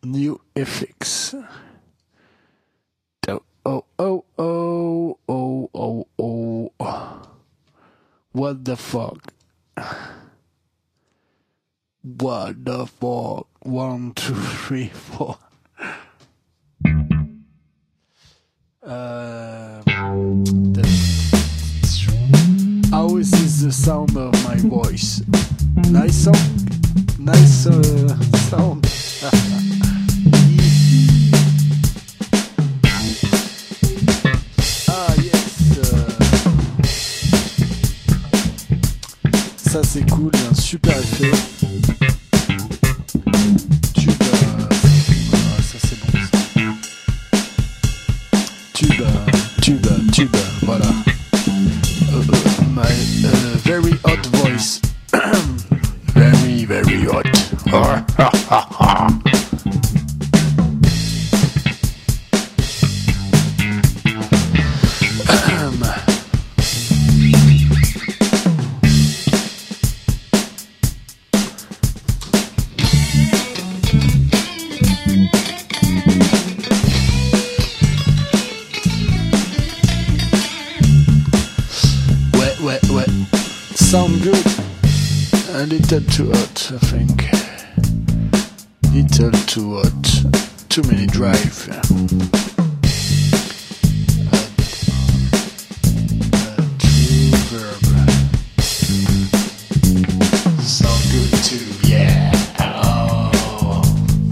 new effects. Oh, oh, oh, oh, oh, oh. What the fuck? What the fuck? 1, 2, 3, 4. How is this the sound of my voice? Nice song? Nice sound. Ah yes. Ça c'est cool, un super effet. Tube, ça c'est bon ça. Tube, voilà. My very hot voice. Very, very hot. Ouais. Sound good. A little too hot, I think. Little too hot. Too many drive. True verb. Sound good too, yeah. Oh.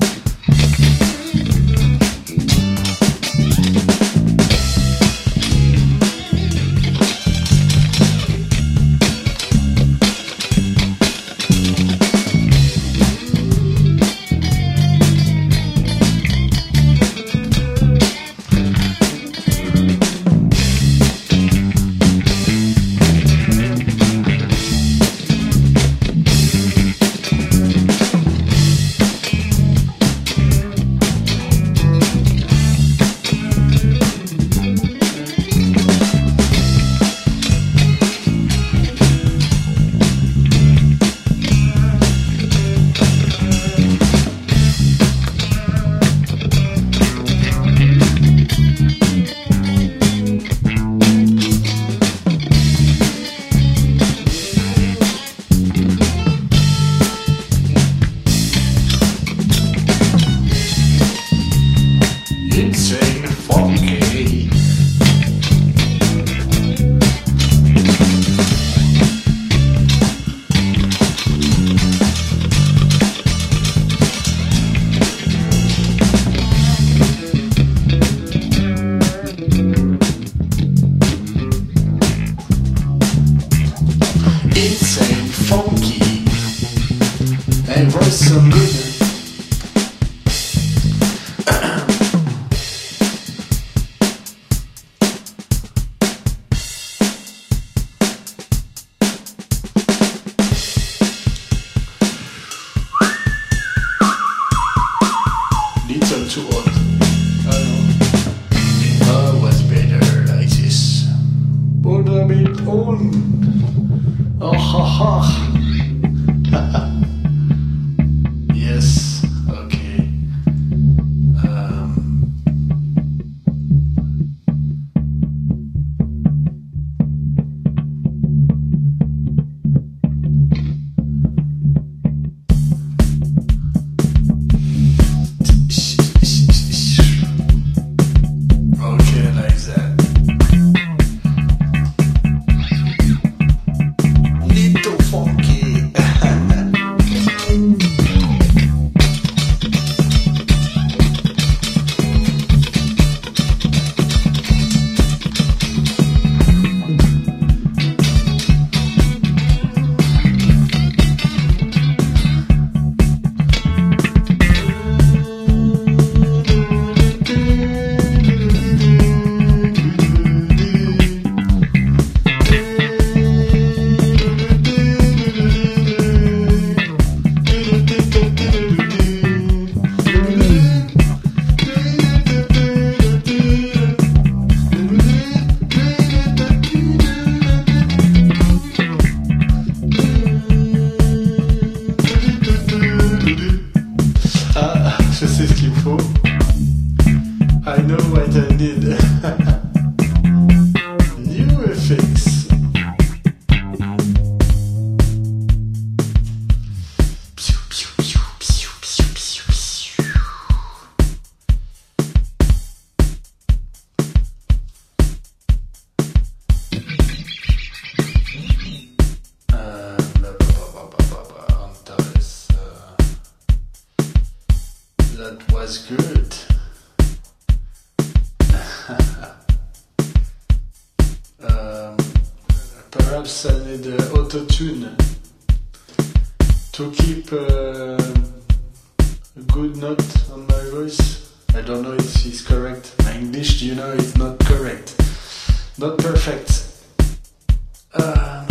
Insane, funky, and voice so good. Little too hot. I know. Oh, what's better like this? Put a bit on. Oh ha ha. Yes, okay. qu'il faut. I know what I need. New effects. That was good. Perhaps I need auto-tune to keep a good note on my voice. I don't know if it's correct. My English, you know, is not correct. Not perfect.